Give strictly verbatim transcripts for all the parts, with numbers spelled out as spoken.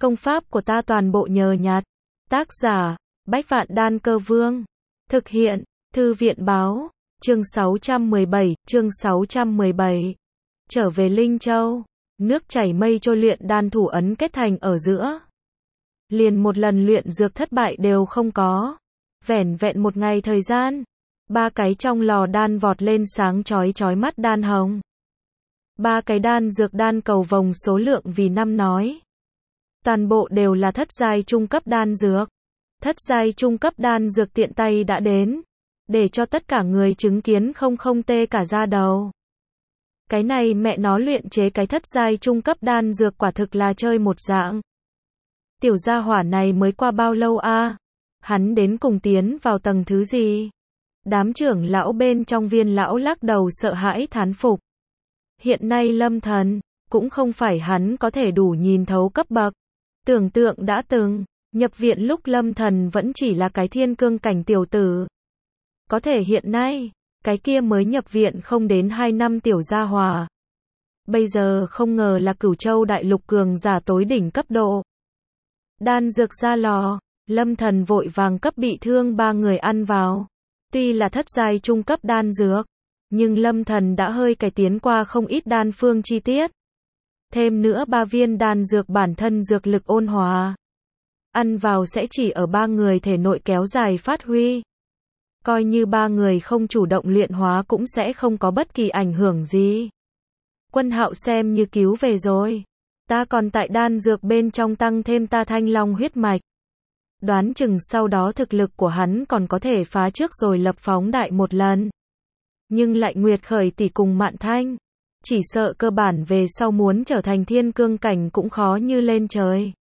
Công pháp của ta toàn bộ nhờ nhặt. Tác giả, Bách Vạn Đan Cơ Vương. Thực hiện, Thư viện Báo. Chương sáu trăm mười bảy, chương sáu trăm mười bảy. Trở về Linh Châu. Nước chảy mây trôi, luyện đan thủ ấn kết thành ở giữa. Liền một lần luyện dược thất bại đều không có. Vẻn vẹn một ngày thời gian, ba cái trong lò đan vọt lên sáng chói chói mắt đan hồng. Ba cái đan dược đan cầu vồng số lượng vì năm nói. Toàn bộ đều là thất giai trung cấp đan dược. Thất giai trung cấp đan dược tiện tay đã đến, để cho tất cả người chứng kiến không không tê cả da đầu. Cái này mẹ nó luyện chế cái thất giai trung cấp đan dược quả thực là chơi một dạng. Tiểu gia hỏa này mới qua bao lâu a? À? Hắn đến cùng tiến vào tầng thứ gì? Đám trưởng lão bên trong Viên lão lắc đầu sợ hãi thán phục. Hiện nay Lâm Thần, cũng không phải hắn có thể đủ nhìn thấu cấp bậc. Tưởng tượng đã từng, nhập viện lúc Lâm Thần vẫn chỉ là cái thiên cương cảnh tiểu tử. Có thể hiện nay, cái kia mới nhập viện không đến hai năm tiểu gia hỏa. Bây giờ không ngờ là Cửu Châu đại lục cường giả tối đỉnh cấp độ. Đan dược ra lò, Lâm Thần vội vàng cấp bị thương ba người ăn vào. Tuy là thất giai trung cấp đan dược, nhưng Lâm Thần đã hơi cải tiến qua không ít đan phương chi tiết. Thêm nữa ba viên đan dược bản thân dược lực ôn hòa. Ăn vào sẽ chỉ ở ba người thể nội kéo dài phát huy. Coi như ba người không chủ động luyện hóa cũng sẽ không có bất kỳ ảnh hưởng gì. Quân Hạo xem như cứu về rồi. Ta còn tại đan dược bên trong tăng thêm ta thanh long huyết mạch. Đoán chừng sau đó thực lực của hắn còn có thể phá trước rồi lập phóng đại một lần. Nhưng lại Nguyệt Khởi tỷ cùng Mạn Thanh, chỉ sợ cơ bản về sau muốn trở thành thiên cương cảnh cũng khó như lên trời.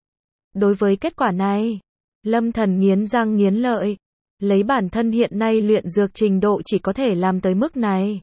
Đối với kết quả này, Lâm Thần nghiến răng nghiến lợi, lấy bản thân hiện nay luyện dược trình độ chỉ có thể làm tới mức này.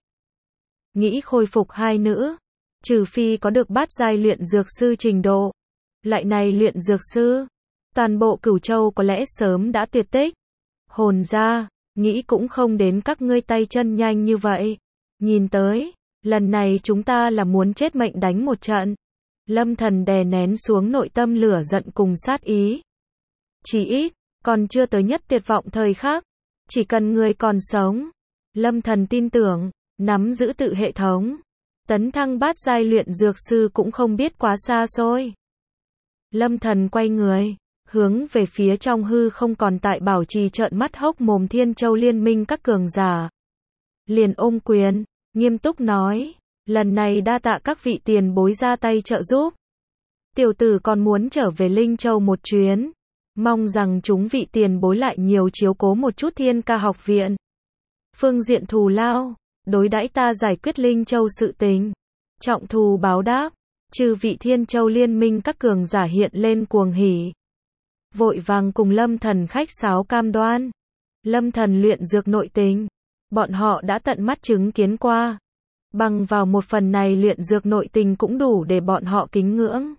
Nghĩ khôi phục hai nữ, trừ phi có được bát giai luyện dược sư trình độ. Loại này luyện dược sư, toàn bộ Cửu Châu có lẽ sớm đã tuyệt tích. Hồn ra, nghĩ cũng không đến các ngươi tay chân nhanh như vậy. Nhìn tới, lần này chúng ta là muốn chết mệnh đánh một trận. Lâm Thần đè nén xuống nội tâm lửa giận cùng sát ý. Chỉ ít, còn chưa tới nhất tuyệt vọng thời khắc. Chỉ cần người còn sống, Lâm Thần tin tưởng, nắm giữ tự hệ thống, tấn thăng bát giai luyện dược sư cũng không biết quá xa xôi. Lâm Thần quay người, hướng về phía trong hư không còn tại bảo trì trợn mắt hốc mồm Thiên Châu liên minh các cường giả. Liền ôm quyền, nghiêm túc nói, lần này đa tạ các vị tiền bối ra tay trợ giúp. Tiểu tử còn muốn trở về Linh Châu một chuyến, mong rằng chúng vị tiền bối lại nhiều chiếu cố một chút Thiên Ca học viện. Phương diện thù lao, đối đãi ta giải quyết Linh Châu sự tình, trọng thù báo đáp. Trừ vị Thiên Châu liên minh các cường giả hiện lên cuồng hỉ, vội vàng cùng Lâm Thần khách sáo cam đoan. Lâm Thần luyện dược nội tình, bọn họ đã tận mắt chứng kiến qua. Bằng vào một phần này luyện dược nội tình cũng đủ để bọn họ kính ngưỡng.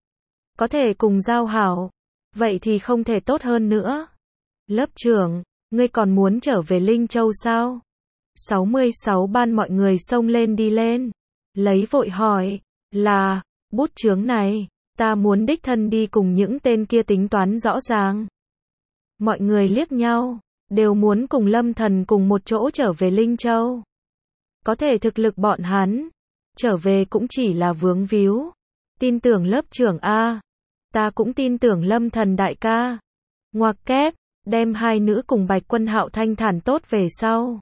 Có thể cùng giao hảo, vậy thì không thể tốt hơn nữa. Lớp trưởng, ngươi còn muốn trở về Linh Châu sao? sáu mươi sáu ban mọi người xông lên đi lên, lấy vội hỏi, là, bút chướng này, ta muốn đích thân đi cùng những tên kia tính toán rõ ràng. Mọi người liếc nhau, đều muốn cùng Lâm Thần cùng một chỗ trở về Linh Châu. Có thể thực lực bọn hắn, trở về cũng chỉ là vướng víu. Tin tưởng lớp trưởng A, ta cũng tin tưởng Lâm Thần đại ca. Ngoặc kép, đem hai nữ cùng Bạch Quân Hạo thanh thản tốt về sau.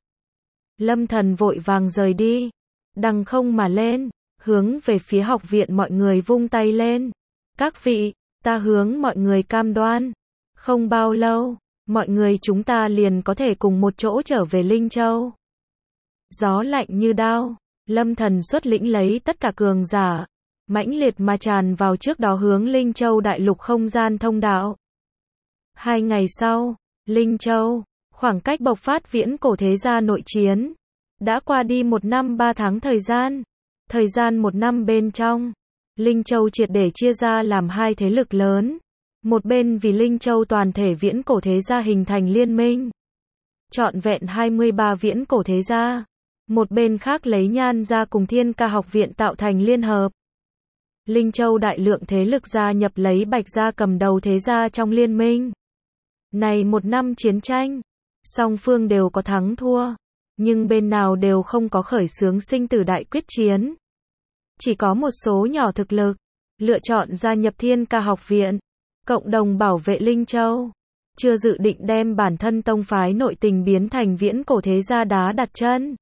Lâm Thần vội vàng rời đi, đằng không mà lên, hướng về phía học viện mọi người vung tay lên. Các vị, ta hướng mọi người cam đoan, không bao lâu, mọi người chúng ta liền có thể cùng một chỗ trở về Linh Châu. Gió lạnh như đao, Lâm Thần xuất lĩnh lấy tất cả cường giả, mãnh liệt mà tràn vào trước đó hướng Linh Châu đại lục không gian thông đạo. Hai ngày sau, Linh Châu, khoảng cách bộc phát viễn cổ thế gia nội chiến, đã qua đi một năm ba tháng thời gian. Thời gian một năm bên trong, Linh Châu triệt để chia ra làm hai thế lực lớn. Một bên vì Linh Châu toàn thể viễn cổ thế gia hình thành liên minh, trọn vẹn hai mươi ba viễn cổ thế gia. Một bên khác lấy Nhan gia cùng Thiên Ca học viện tạo thành liên hợp. Linh Châu đại lượng thế lực gia nhập lấy Bạch gia cầm đầu thế gia trong liên minh. Này một năm chiến tranh, song phương đều có thắng thua, nhưng bên nào đều không có khởi xướng sinh tử đại quyết chiến. Chỉ có một số nhỏ thực lực, lựa chọn gia nhập Thiên Ca học viện, cộng đồng bảo vệ Linh Châu, chưa dự định đem bản thân tông phái nội tình biến thành viễn cổ thế gia đá đặt chân.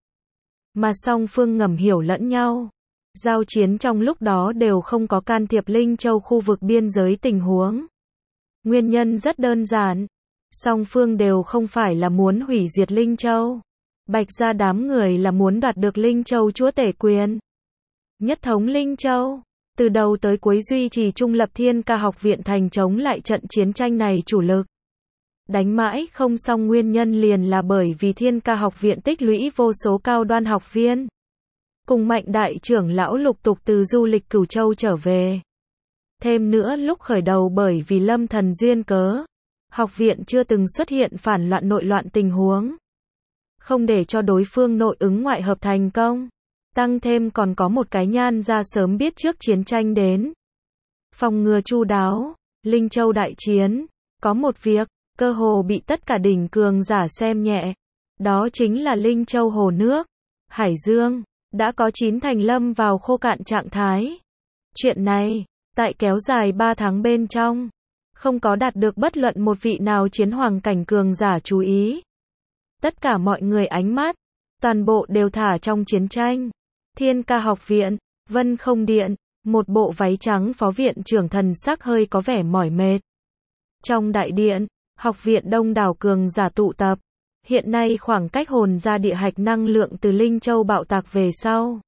Mà song phương ngầm hiểu lẫn nhau, giao chiến trong lúc đó đều không có can thiệp Linh Châu khu vực biên giới tình huống. Nguyên nhân rất đơn giản, song phương đều không phải là muốn hủy diệt Linh Châu. Bạch gia đám người là muốn đoạt được Linh Châu chúa tể quyền. Nhất thống Linh Châu, từ đầu tới cuối duy trì trung lập Thiên Ca học viện thành chống lại trận chiến tranh này chủ lực. Đánh mãi không xong nguyên nhân liền là bởi vì Thiên Ca học viện tích lũy vô số cao đoan học viên. Cùng mạnh đại trưởng lão lục tục từ du lịch Cửu Châu trở về. Thêm nữa lúc khởi đầu bởi vì Lâm Thần duyên cớ, học viện chưa từng xuất hiện phản loạn nội loạn tình huống. Không để cho đối phương nội ứng ngoại hợp thành công. Tăng thêm còn có một cái nhan ra sớm biết trước chiến tranh đến. Phòng ngừa chu đáo, Linh Châu đại chiến, có một việc, cơ hồ bị tất cả đỉnh cường giả xem nhẹ. Đó chính là Linh Châu hồ nước, Hải Dương, đã có chín thành lâm vào khô cạn trạng thái. Chuyện này, tại kéo dài ba tháng bên trong, không có đạt được bất luận một vị nào chiến hoàng cảnh cường giả chú ý. Tất cả mọi người ánh mắt, toàn bộ đều thả trong chiến tranh. Thiên Ca học viện, Vân Không Điện, một bộ váy trắng phó viện trưởng thần sắc hơi có vẻ mỏi mệt. Trong đại điện, học viện đông đảo cường giả tụ tập. Hiện nay khoảng cách hồn ra địa hạch năng lượng từ Linh Châu bạo tạc về sau.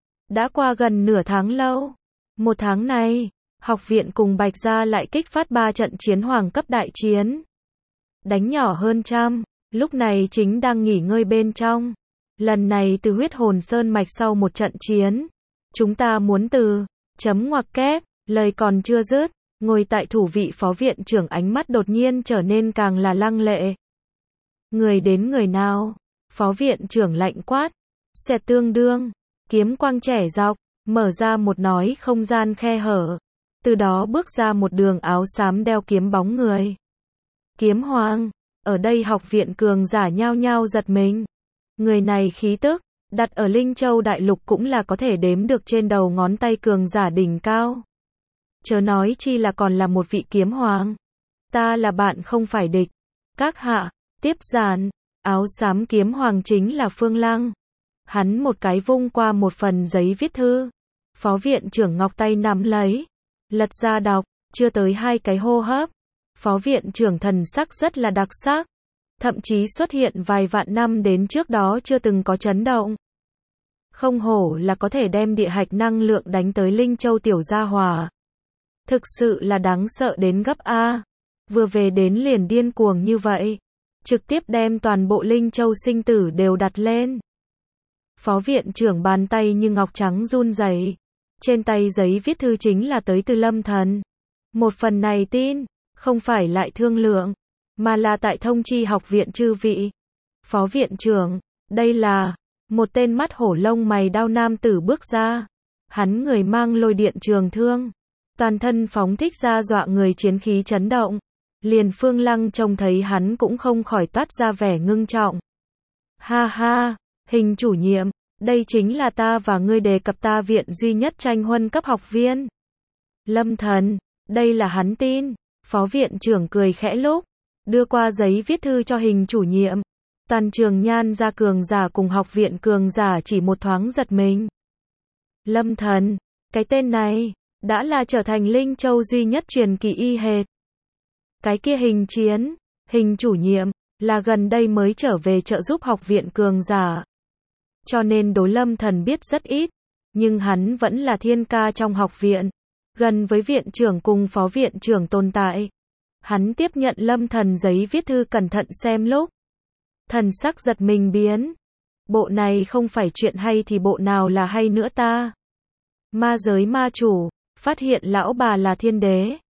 Đã qua gần nửa tháng lâu. Một tháng này, học viện cùng Bạch gia lại kích phát ba trận chiến hoàng cấp đại chiến. Đánh nhỏ hơn trăm, lúc này chính đang nghỉ ngơi bên trong. Lần này từ huyết hồn sơn mạch sau một trận chiến. Chúng ta muốn từ, chấm ngoặc kép, lời còn chưa dứt, ngồi tại thủ vị phó viện trưởng ánh mắt đột nhiên trở nên càng là lăng lệ. Người đến người nào? Phó viện trưởng lạnh quát. Xẹt tương đương, kiếm quang trẻ dọc, mở ra một nói không gian khe hở. Từ đó bước ra một đường áo xám đeo kiếm bóng người. Kiếm hoàng, ở đây học viện cường giả nhao nhao giật mình. Người này khí tức, đặt ở Linh Châu đại lục cũng là có thể đếm được trên đầu ngón tay cường giả đỉnh cao. Chớ nói chi là còn là một vị kiếm hoàng. Ta là bạn không phải địch. Các hạ, tiếp giản, áo xám kiếm hoàng chính là Phương Lăng. Hắn một cái vung qua một phần giấy viết thư. Phó viện trưởng ngọc tay nắm lấy. Lật ra đọc, chưa tới hai cái hô hấp. Phó viện trưởng thần sắc rất là đặc sắc. Thậm chí xuất hiện vài vạn năm đến trước đó chưa từng có chấn động. Không hổ là có thể đem địa hạch năng lượng đánh tới Linh Châu tiểu gia hỏa. Thực sự là đáng sợ đến gấp A. Vừa về đến liền điên cuồng như vậy. Trực tiếp đem toàn bộ Linh Châu sinh tử đều đặt lên. Phó viện trưởng bàn tay như ngọc trắng run rẩy. Trên tay giấy viết thư chính là tới từ Lâm Thần. Một phần này tin, không phải lại thương lượng, mà là tại thông chi học viện chư vị. Phó viện trưởng, đây là, một tên mắt hổ lông mày đao nam tử bước ra. Hắn người mang lôi điện trường thương. Toàn thân phóng thích ra dọa người chiến khí chấn động. Liền Phương Lăng trông thấy hắn cũng không khỏi toát ra vẻ ngưng trọng. Ha ha, Hình chủ nhiệm, đây chính là ta và ngươi đề cập ta viện duy nhất tranh huân cấp học viên. Lâm Thần, đây là hắn tin. Phó viện trưởng cười khẽ lúc, đưa qua giấy viết thư cho Hình chủ nhiệm. Toàn trường nhan ra cường giả cùng học viện cường giả chỉ một thoáng giật mình. Lâm Thần, cái tên này, đã là trở thành Linh Châu duy nhất truyền kỳ y hệt. Cái kia Hình chiến, Hình chủ nhiệm, là gần đây mới trở về trợ giúp học viện cường giả. Cho nên đối Lâm Thần biết rất ít, nhưng hắn vẫn là thiên ca trong học viện, gần với viện trưởng cùng phó viện trưởng tồn tại. Hắn tiếp nhận Lâm Thần giấy viết thư cẩn thận xem lúc. Thần sắc giật mình biến. Bộ này không phải chuyện hay thì bộ nào là hay nữa ta? Ma giới ma chủ, phát hiện lão bà là thiên đế.